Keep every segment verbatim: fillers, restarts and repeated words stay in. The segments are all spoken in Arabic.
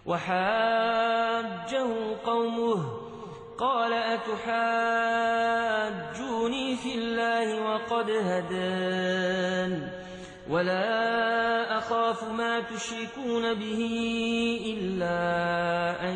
وحاجه قومه قال أتحاجوني في الله وقد هدان ولا أخاف ما تشركون به إلا أن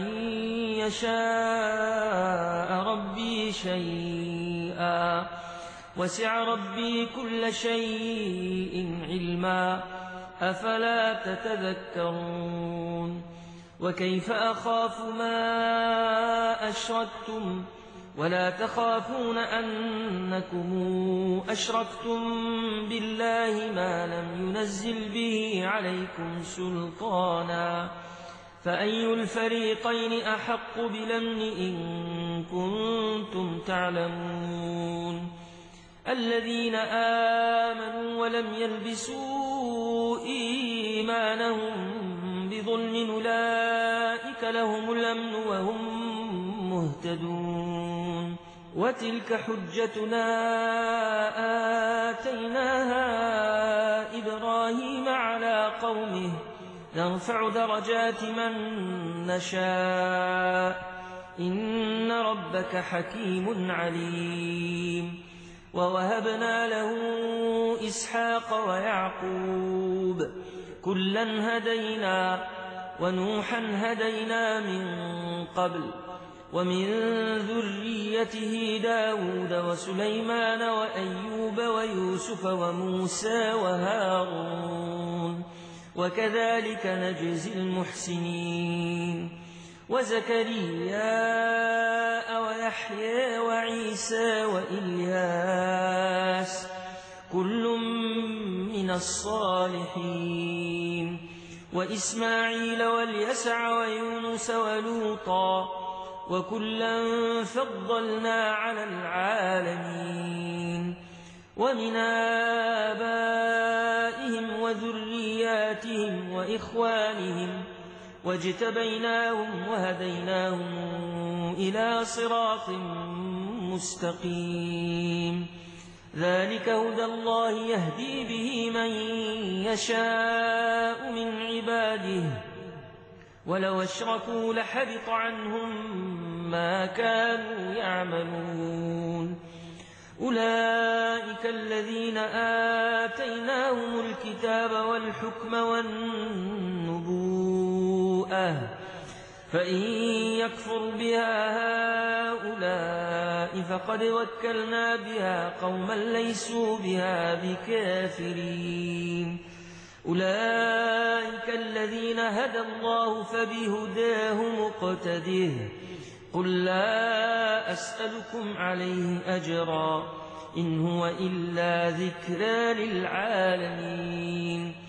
يشاء ربي شيئا وسع ربي كل شيء علما أفلا تتذكرون وكيف أخاف ما أشركتم ولا تخافون أنكم أشركتم بالله ما لم ينزل به عليكم سلطانا فأي الفريقين أحق بالأمن إن كنتم تعلمون الذين آمنوا ولم يلبسوا إيمانهم بظلم أولئك لهم الأمن وهم مهتدون وتلك حجتنا آتيناها إبراهيم على قومه نرفع درجات من نشاء إن ربك حكيم عليم ووهبنا له إسحاق ويعقوب كلا هدينا ونوحا هدينا من قبل ومن ذريته داود وسليمان وأيوب ويوسف وموسى وهارون وكذلك نجزي المحسنين وزكريا ويحيى وعيسى وإلياس كل من الصالحين وإسماعيل واليسع ويونس ولوطا وكلا فضلنا على العالمين ومن آبائهم وذرياتهم وإخوانهم واجتبيناهم وهديناهم إلى صراط مستقيم ذلك هدى الله يهدي به من يشاء من عباده ولو أشركوا لحبط عنهم ما كانوا يعملون أولئك الذين آتيناهم الكتاب والحكم والنبوءة فإن يكفر بها هؤلاء فقد وكلنا بها قوما ليسوا بها بكافرين أولئك الذين هدى الله فبهداه مقتده قل لا أسألكم عليه أجرا إن هو إلا ذكرى للعالمين